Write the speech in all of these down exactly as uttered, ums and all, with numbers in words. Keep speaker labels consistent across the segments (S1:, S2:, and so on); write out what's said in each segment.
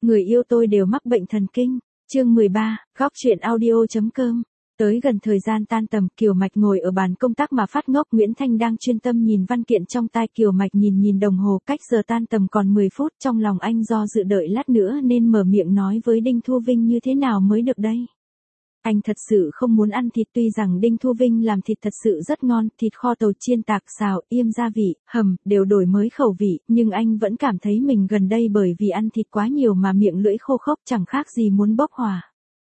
S1: Người yêu tôi đều mắc bệnh thần kinh. Chương mười ba, góc chuyện audio.com. Tới gần thời gian tan tầm, Kiều Mạch ngồi ở bàn công tác mà phát ngốc. Nguyễn Thanh đang chuyên tâm nhìn văn kiện trong tay. Kiều Mạch nhìn nhìn đồng hồ, cách giờ tan tầm còn mười phút, trong lòng anh do dự đợi lát nữa nên mở miệng nói với Đinh Thu Vinh như thế nào mới được đây. Anh thật sự không muốn ăn thịt, tuy rằng Đinh Thu Vinh làm thịt thật sự rất ngon, thịt kho tàu chiên tạc xào, yêm gia vị, hầm, đều đổi mới khẩu vị, nhưng anh vẫn cảm thấy mình gần đây bởi vì ăn thịt quá nhiều mà miệng lưỡi khô khốc chẳng khác gì muốn bốc hỏa.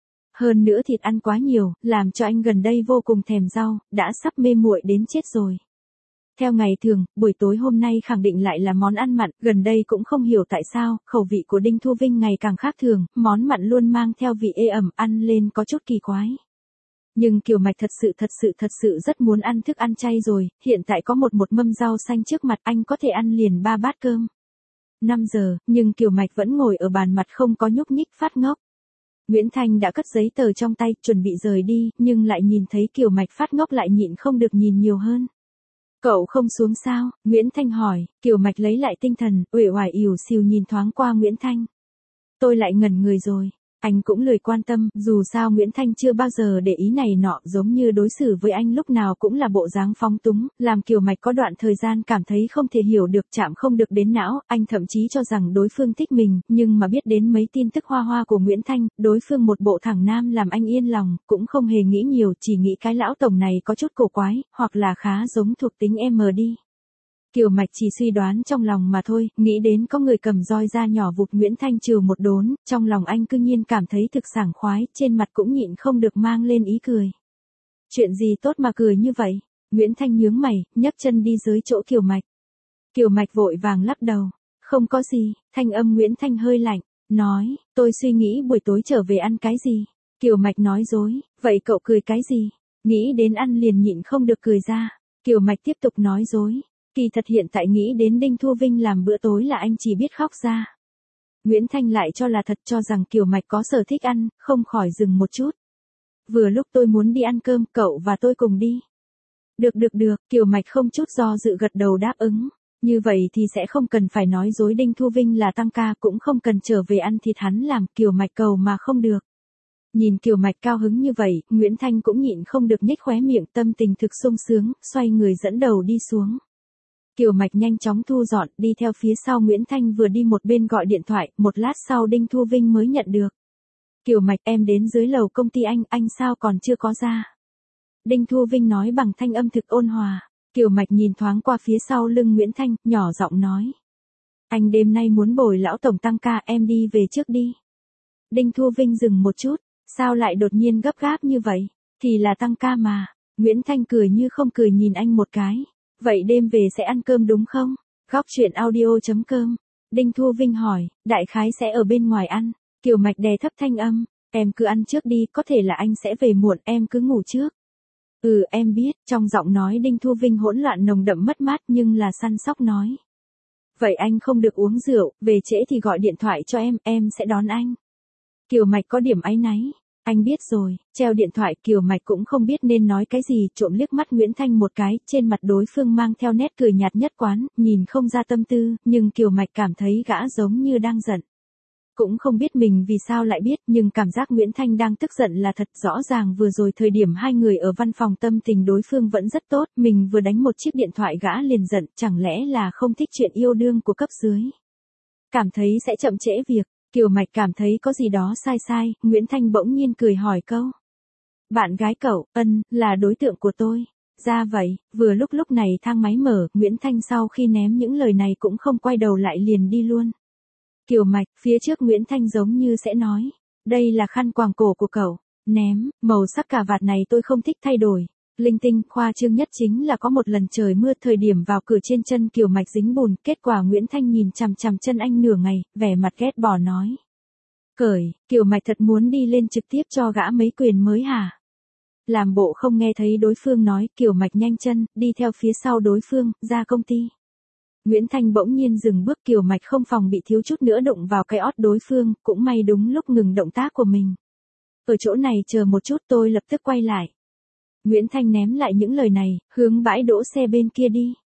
S1: Hơn nữa thịt ăn quá nhiều, làm cho anh gần đây vô cùng thèm rau, đã sắp mê muội đến chết rồi. Theo ngày thường, buổi tối hôm nay khẳng định lại là món ăn mặn, gần đây cũng không hiểu tại sao, khẩu vị của Đinh Thu Vinh ngày càng khác thường, món mặn luôn mang theo vị ê ẩm, ăn lên có chút kỳ quái. Nhưng Kiều Mạch thật sự thật sự thật sự rất muốn ăn thức ăn chay rồi, hiện tại có một một mâm rau xanh trước mặt anh có thể ăn liền ba bát cơm. năm giờ, nhưng Kiều Mạch vẫn ngồi ở bàn mặt không có nhúc nhích phát ngốc. Nguyễn Thanh đã cất giấy tờ trong tay, chuẩn bị rời đi, nhưng lại nhìn thấy Kiều Mạch phát ngốc lại nhịn không được nhìn nhiều hơn. Cậu không xuống sao? Nguyễn Thanh hỏi. Kiều Mạch lấy lại tinh thần, uể oải ỉu xìu nhìn thoáng qua Nguyễn Thanh. Tôi lại ngẩn người rồi. Anh cũng lười quan tâm, dù sao Nguyễn Thanh chưa bao giờ để ý này nọ, giống như đối xử với anh lúc nào cũng là bộ dáng phóng túng, làm Kiều Mạch có đoạn thời gian cảm thấy không thể hiểu được, chạm không được đến não, anh thậm chí cho rằng đối phương thích mình, nhưng mà biết đến mấy tin tức hoa hoa của Nguyễn Thanh, đối phương một bộ thẳng nam làm anh yên lòng, cũng không hề nghĩ nhiều, chỉ nghĩ cái lão tổng này có chút cổ quái, hoặc là khá giống thuộc tính em đi. Kiều Mạch chỉ suy đoán trong lòng mà thôi, nghĩ đến có người cầm roi da nhỏ vụt Nguyễn Thanh trừ một đốn, trong lòng anh cư nhiên cảm thấy thực sảng khoái, trên mặt cũng nhịn không được mang lên ý cười. Chuyện gì tốt mà cười như vậy? Nguyễn Thanh nhướng mày, nhấc chân đi dưới chỗ Kiều Mạch. Kiều Mạch vội vàng lắc đầu. Không có gì, thanh âm Nguyễn Thanh hơi lạnh, nói, tôi suy nghĩ buổi tối trở về ăn cái gì. Kiều Mạch nói dối, vậy cậu cười cái gì? Nghĩ đến ăn liền nhịn không được cười ra. Kiều Mạch tiếp tục nói dối. Kỳ thật hiện tại nghĩ đến Đinh Thu Vinh làm bữa tối là anh chỉ biết khóc ra. Nguyễn Thanh lại cho là thật, cho rằng Kiều Mạch có sở thích ăn, không khỏi dừng một chút. Vừa lúc tôi muốn đi ăn cơm, cậu và tôi cùng đi. Được được được, Kiều Mạch không chút do dự gật đầu đáp ứng. Như vậy thì sẽ không cần phải nói dối Đinh Thu Vinh là tăng ca, cũng không cần trở về ăn thịt hắn làm, Kiều Mạch cầu mà không được. Nhìn Kiều Mạch cao hứng như vậy, Nguyễn Thanh cũng nhịn không được nhếch khóe miệng, tâm tình thực sung sướng, xoay người dẫn đầu đi xuống. Kiều Mạch nhanh chóng thu dọn, đi theo phía sau Nguyễn Thanh, vừa đi một bên gọi điện thoại, một lát sau Đinh Thu Vinh mới nhận được. Kiều Mạch, em đến dưới lầu công ty anh, anh sao còn chưa có ra? Đinh Thu Vinh nói bằng thanh âm thực ôn hòa. Kiều Mạch nhìn thoáng qua phía sau lưng Nguyễn Thanh, nhỏ giọng nói. Anh đêm nay muốn bồi lão tổng tăng ca, em đi về trước đi. Đinh Thu Vinh dừng một chút, sao lại đột nhiên gấp gáp như vậy? Thì là tăng ca mà. Nguyễn Thanh cười như không cười nhìn anh một cái. Vậy đêm về sẽ ăn cơm đúng không? Góc chuyện audio.com. Đinh Thu Vinh hỏi, đại khái sẽ ở bên ngoài ăn. Kiều Mạch đè thấp thanh âm, em cứ ăn trước đi, có thể là anh sẽ về muộn, em cứ ngủ trước. Ừ em biết, trong giọng nói Đinh Thu Vinh hỗn loạn nồng đậm mất mát nhưng là săn sóc nói. Vậy anh không được uống rượu, về trễ thì gọi điện thoại cho em, em sẽ đón anh. Kiều Mạch có điểm áy náy. Anh biết rồi, treo điện thoại. Kiều Mạch cũng không biết nên nói cái gì, trộm liếc mắt Nguyễn Thanh một cái, trên mặt đối phương mang theo nét cười nhạt nhất quán, nhìn không ra tâm tư, nhưng Kiều Mạch cảm thấy gã giống như đang giận. Cũng không biết mình vì sao lại biết, nhưng cảm giác Nguyễn Thanh đang tức giận là thật, rõ ràng vừa rồi thời điểm hai người ở văn phòng tâm tình đối phương vẫn rất tốt, mình vừa đánh một chiếc điện thoại gã liền giận, chẳng lẽ là không thích chuyện yêu đương của cấp dưới. Cảm thấy sẽ chậm trễ việc. Kiều Mạch cảm thấy có gì đó sai sai, Nguyễn Thanh bỗng nhiên cười hỏi câu. Bạn gái cậu, ân, là đối tượng của tôi. Ra vậy, vừa lúc lúc này thang máy mở, Nguyễn Thanh sau khi ném những lời này cũng không quay đầu lại liền đi luôn. Kiều Mạch, phía trước Nguyễn Thanh giống như sẽ nói. Đây là khăn quàng cổ của cậu. Ném, màu sắc cà vạt này tôi không thích thay đổi. Linh tinh, khoa trương nhất chính là có một lần trời mưa, thời điểm vào cửa trên chân Kiều Mạch dính bùn, kết quả Nguyễn Thanh nhìn chằm chằm chân anh nửa ngày, vẻ mặt ghét bỏ nói. Cởi, Kiều Mạch thật muốn đi lên trực tiếp cho gã mấy quyền mới hả? Làm bộ không nghe thấy đối phương nói, Kiều Mạch nhanh chân, đi theo phía sau đối phương, ra công ty. Nguyễn Thanh bỗng nhiên dừng bước, Kiều Mạch không phòng bị thiếu chút nữa đụng vào cái ót đối phương, cũng may đúng lúc ngừng động tác của mình. Ở chỗ này chờ một chút, tôi lập tức quay lại. Nguyễn Thanh ném lại những lời này, hướng bãi đỗ xe bên kia đi.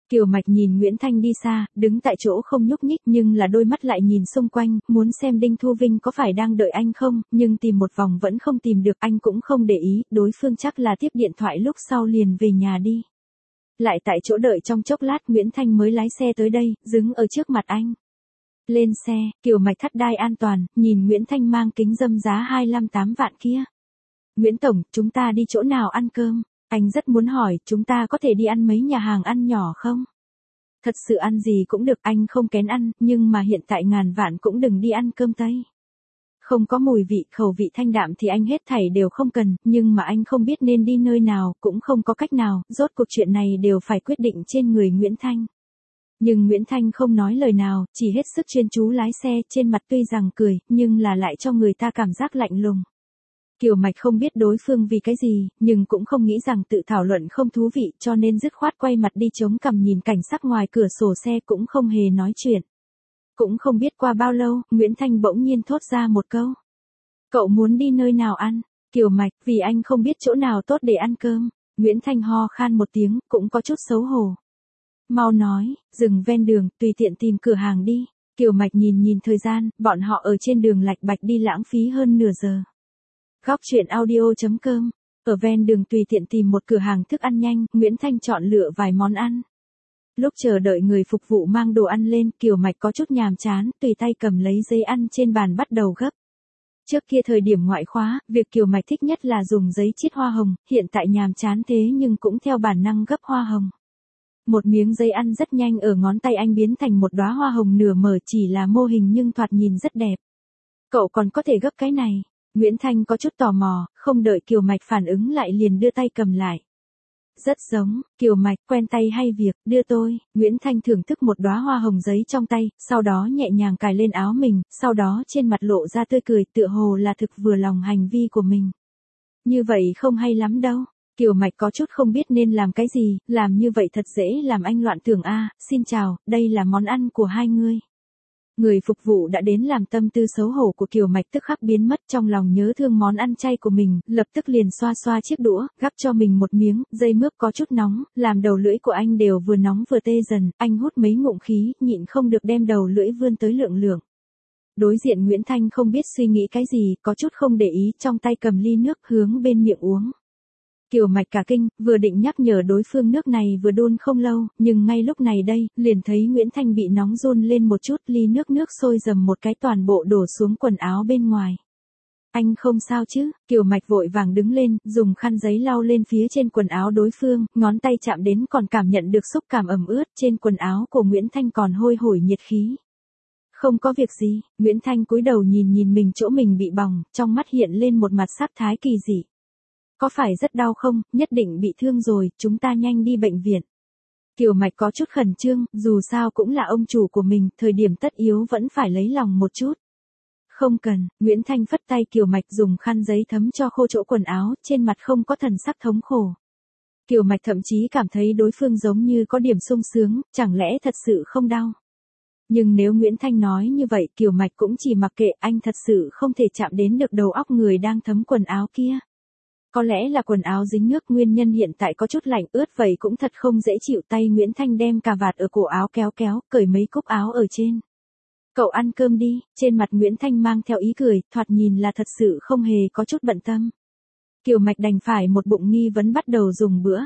S1: Kiều Mạch nhìn Nguyễn Thanh đi xa, đứng tại chỗ không nhúc nhích nhưng là đôi mắt lại nhìn xung quanh, muốn xem Đinh Thu Vinh có phải đang đợi anh không, nhưng tìm một vòng vẫn không tìm được, anh cũng không để ý, đối phương chắc là tiếp điện thoại lúc sau liền về nhà đi. Lại tại chỗ đợi trong chốc lát Nguyễn Thanh mới lái xe tới đây, dừng ở trước mặt anh. Lên xe, Kiều Mạch thắt đai an toàn, nhìn Nguyễn Thanh mang kính râm giá hai mươi lăm tám vạn kia. Nguyễn Tổng, chúng ta đi chỗ nào ăn cơm? Anh rất muốn hỏi, chúng ta có thể đi ăn mấy nhà hàng ăn nhỏ không? Thật sự ăn gì cũng được, anh không kén ăn, nhưng mà hiện tại ngàn vạn cũng đừng đi ăn cơm Tây. Không có mùi vị, khẩu vị thanh đạm thì anh hết thảy đều không cần, nhưng mà anh không biết nên đi nơi nào, cũng không có cách nào, rốt cuộc chuyện này đều phải quyết định trên người Nguyễn Thanh. Nhưng Nguyễn Thanh không nói lời nào, chỉ hết sức chuyên chú lái xe, trên mặt tuy rằng cười, nhưng là lại cho người ta cảm giác lạnh lùng. Kiều Mạch không biết đối phương vì cái gì, nhưng cũng không nghĩ rằng tự thảo luận không thú vị, cho nên dứt khoát quay mặt đi chống cằm nhìn cảnh sắc ngoài cửa sổ xe cũng không hề nói chuyện. Cũng không biết qua bao lâu, Nguyễn Thanh bỗng nhiên thốt ra một câu. Cậu muốn đi nơi nào ăn? Kiều Mạch, vì anh không biết chỗ nào tốt để ăn cơm. Nguyễn Thanh ho khan một tiếng, cũng có chút xấu hổ. Mau nói, dừng ven đường, tùy tiện tìm cửa hàng đi. Kiều Mạch nhìn nhìn thời gian, bọn họ ở trên đường lạch bạch đi lãng phí hơn nửa giờ. Góc truyện audio chấm com. Ở ven đường tùy tiện tìm một cửa hàng thức ăn nhanh, Nguyễn Thanh chọn lựa vài món ăn. Lúc chờ đợi người phục vụ mang đồ ăn lên, Kiều Mạch có chút nhàm chán, tùy tay cầm lấy giấy ăn trên bàn bắt đầu gấp. Trước kia thời điểm ngoại khóa, việc Kiều Mạch thích nhất là dùng giấy chiết hoa hồng, hiện tại nhàm chán thế nhưng cũng theo bản năng gấp hoa hồng. Một miếng giấy ăn rất nhanh ở ngón tay anh biến thành một đóa hoa hồng nửa mở, chỉ là mô hình nhưng thoạt nhìn rất đẹp. Cậu còn có thể gấp cái này? Nguyễn Thanh có chút tò mò, không đợi Kiều Mạch phản ứng lại liền đưa tay cầm lại. Rất giống, Kiều Mạch, quen tay hay việc, đưa tôi. Nguyễn Thanh thưởng thức một đóa hoa hồng giấy trong tay, sau đó nhẹ nhàng cài lên áo mình, sau đó trên mặt lộ ra tươi cười, tựa hồ là thực vừa lòng hành vi của mình. Như vậy không hay lắm đâu. Kiều Mạch có chút không biết nên làm cái gì, làm như vậy thật dễ làm anh loạn tưởng a. Xin chào, đây là món ăn của hai ngươi. Người phục vụ đã đến làm tâm tư xấu hổ của Kiều Mạch tức khắc biến mất, trong lòng nhớ thương món ăn chay của mình, lập tức liền xoa xoa chiếc đũa, gắp cho mình một miếng, dây mướp có chút nóng, làm đầu lưỡi của anh đều vừa nóng vừa tê dần, anh hút mấy ngụm khí, nhịn không được đem đầu lưỡi vươn tới lượng lượng. Đối diện Nguyễn Thanh không biết suy nghĩ cái gì, có chút không để ý, trong tay cầm ly nước hướng bên miệng uống. Kiều Mạch cả kinh, vừa định nhắc nhở đối phương nước này vừa đun không lâu, nhưng ngay lúc này đây, liền thấy Nguyễn Thanh bị nóng run lên một chút, ly nước nước sôi dầm một cái toàn bộ đổ xuống quần áo bên ngoài. Anh không sao chứ? Kiều Mạch vội vàng đứng lên, dùng khăn giấy lau lên phía trên quần áo đối phương, ngón tay chạm đến còn cảm nhận được xúc cảm ẩm ướt, trên quần áo của Nguyễn Thanh còn hôi hổi nhiệt khí. Không có việc gì, Nguyễn Thanh cúi đầu nhìn nhìn mình chỗ mình bị bỏng, trong mắt hiện lên một mặt sắc thái kỳ dị. Có phải rất đau không? Nhất định bị thương rồi, chúng ta nhanh đi bệnh viện. Kiều Mạch có chút khẩn trương, dù sao cũng là ông chủ của mình, thời điểm tất yếu vẫn phải lấy lòng một chút. Không cần, Nguyễn Thanh phất tay Kiều Mạch dùng khăn giấy thấm cho khô chỗ quần áo, trên mặt không có thần sắc thống khổ. Kiều Mạch thậm chí cảm thấy đối phương giống như có điểm sung sướng, chẳng lẽ thật sự không đau. Nhưng nếu Nguyễn Thanh nói như vậy, Kiều Mạch cũng chỉ mặc kệ, anh thật sự không thể chạm đến được đầu óc người đang thấm quần áo kia. Có lẽ là quần áo dính nước, nguyên nhân hiện tại có chút lạnh ướt vậy cũng thật không dễ chịu. Tay Nguyễn Thanh đem cà vạt ở cổ áo kéo kéo, cởi mấy cúc áo ở trên. Cậu ăn cơm đi, trên mặt Nguyễn Thanh mang theo ý cười, thoạt nhìn là thật sự không hề có chút bận tâm. Kiều Mạch đành phải một bụng nghi vấn bắt đầu dùng bữa.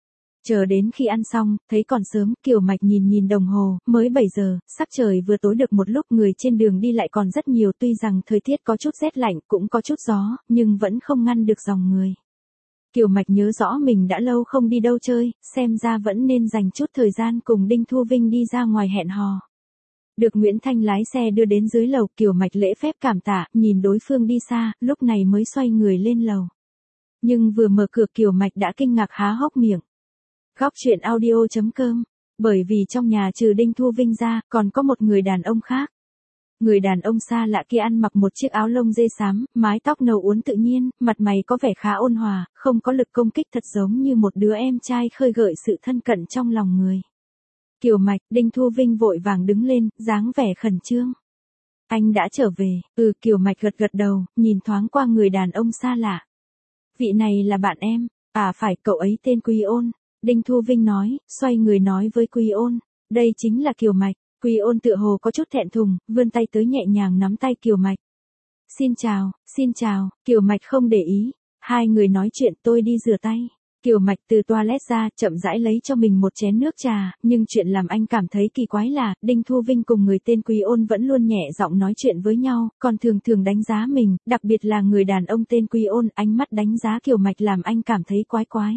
S1: Chờ đến khi ăn xong, thấy còn sớm, Kiều Mạch nhìn nhìn đồng hồ, mới bảy giờ, sắc trời vừa tối được một lúc, người trên đường đi lại còn rất nhiều, tuy rằng thời tiết có chút rét lạnh, cũng có chút gió, nhưng vẫn không ngăn được dòng người. Kiều Mạch nhớ rõ mình đã lâu không đi đâu chơi, xem ra vẫn nên dành chút thời gian cùng Đinh Thu Vinh đi ra ngoài hẹn hò. Được Nguyễn Thanh lái xe đưa đến dưới lầu, Kiều Mạch lễ phép cảm tạ, nhìn đối phương đi xa, lúc này mới xoay người lên lầu. Nhưng vừa mở cửa Kiều Mạch đã kinh ngạc há hốc miệng. Góc truyện audio chấm com, bởi vì trong nhà trừ Đinh Thu Vinh ra, còn có một người đàn ông khác. Người đàn ông xa lạ kia ăn mặc một chiếc áo lông dê xám, mái tóc nâu uốn tự nhiên, mặt mày có vẻ khá ôn hòa, không có lực công kích, thật giống như một đứa em trai khơi gợi sự thân cận trong lòng người. Kiều Mạch, Đinh Thu Vinh vội vàng đứng lên, dáng vẻ khẩn trương. Anh đã trở về, ừ. Kiều Mạch gật gật đầu, nhìn thoáng qua người đàn ông xa lạ. Vị này là bạn em, à phải, cậu ấy tên Quý Ôn. Đinh Thu Vinh nói, xoay người nói với Quý Ôn, đây chính là Kiều Mạch. Quý Ôn tựa hồ có chút thẹn thùng, vươn tay tới nhẹ nhàng nắm tay Kiều Mạch. Xin chào, xin chào, Kiều Mạch không để ý. Hai người nói chuyện, tôi đi rửa tay. Kiều Mạch từ toilet ra, chậm rãi lấy cho mình một chén nước trà, nhưng chuyện làm anh cảm thấy kỳ quái là, Đinh Thu Vinh cùng người tên Quý Ôn vẫn luôn nhẹ giọng nói chuyện với nhau, còn thường thường đánh giá mình, đặc biệt là người đàn ông tên Quý Ôn, ánh mắt đánh giá Kiều Mạch làm anh cảm thấy quái quái.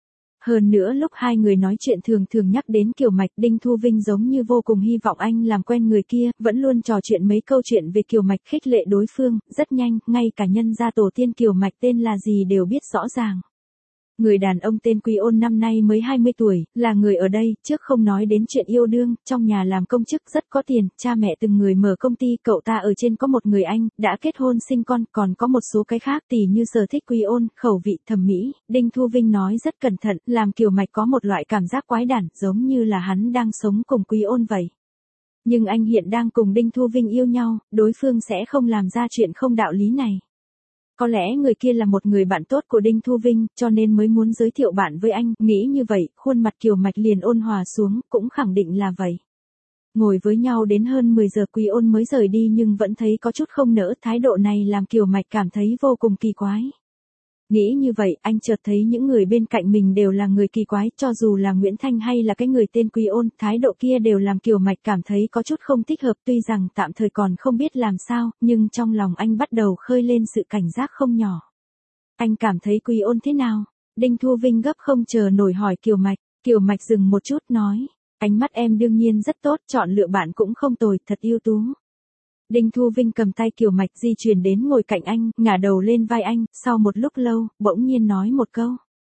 S1: Hơn nữa lúc hai người nói chuyện thường thường nhắc đến Kiều Mạch, Đinh Thu Vinh giống như vô cùng hy vọng anh làm quen người kia, vẫn luôn trò chuyện mấy câu chuyện về Kiều Mạch khích lệ đối phương, rất nhanh, ngay cả nhân gia tổ tiên Kiều Mạch tên là gì đều biết rõ ràng. Người đàn ông tên Quý Ôn năm nay mới hai mươi tuổi, là người ở đây, trước không nói đến chuyện yêu đương, trong nhà làm công chức rất có tiền, cha mẹ từng người mở công ty, cậu ta ở trên có một người anh, đã kết hôn sinh con, còn có một số cái khác tỉ như sở thích Quý Ôn, khẩu vị, thẩm mỹ. Đinh Thu Vinh nói rất cẩn thận, làm Kiều Mạch có một loại cảm giác quái đản, giống như là hắn đang sống cùng Quý Ôn vậy. Nhưng anh hiện đang cùng Đinh Thu Vinh yêu nhau, đối phương sẽ không làm ra chuyện không đạo lý này. Có lẽ người kia là một người bạn tốt của Đinh Thu Vinh, cho nên mới muốn giới thiệu bạn với anh, nghĩ như vậy, khuôn mặt Kiều Mạch liền ôn hòa xuống, cũng khẳng định là vậy. Ngồi với nhau đến hơn mười giờ Quý Ôn mới rời đi nhưng vẫn thấy có chút không nỡ, thái độ này làm Kiều Mạch cảm thấy vô cùng kỳ quái. Nghĩ như vậy, anh chợt thấy những người bên cạnh mình đều là người kỳ quái, cho dù là Nguyễn Thanh hay là cái người tên Quý Ôn, thái độ kia đều làm Kiều Mạch cảm thấy có chút không thích hợp, tuy rằng tạm thời còn không biết làm sao, nhưng trong lòng anh bắt đầu khơi lên sự cảnh giác không nhỏ. Anh cảm thấy Quý Ôn thế nào? Đinh Thu Vinh gấp không chờ nổi hỏi Kiều Mạch, Kiều Mạch dừng một chút nói, ánh mắt em đương nhiên rất tốt, chọn lựa bạn cũng không tồi, thật ưu tú. Đinh Thu Vinh cầm tay Kiều Mạch di chuyển đến ngồi cạnh anh, ngả đầu lên vai anh, sau một lúc lâu, bỗng nhiên nói một câu.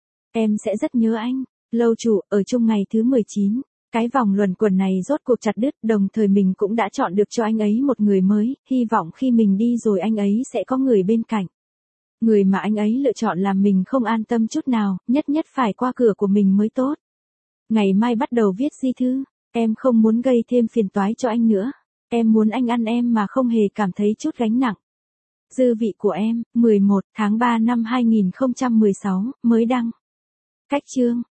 S1: Em sẽ rất nhớ anh, lâu chủ, ở chung ngày thứ mười chín, cái vòng luẩn quẩn này rốt cuộc chặt đứt, đồng thời mình cũng đã chọn được cho anh ấy một người mới, hy vọng khi mình đi rồi anh ấy sẽ có người bên cạnh. Người mà anh ấy lựa chọn làm mình không an tâm chút nào, nhất nhất phải qua cửa của mình mới tốt. Ngày mai bắt đầu viết di thư, em không muốn gây thêm phiền toái cho anh nữa. Em muốn anh ăn em mà không hề cảm thấy chút gánh nặng. Dư vị của em, mười một tháng ba năm hai nghìn không trăm mười sáu, mới đăng. Cách chương.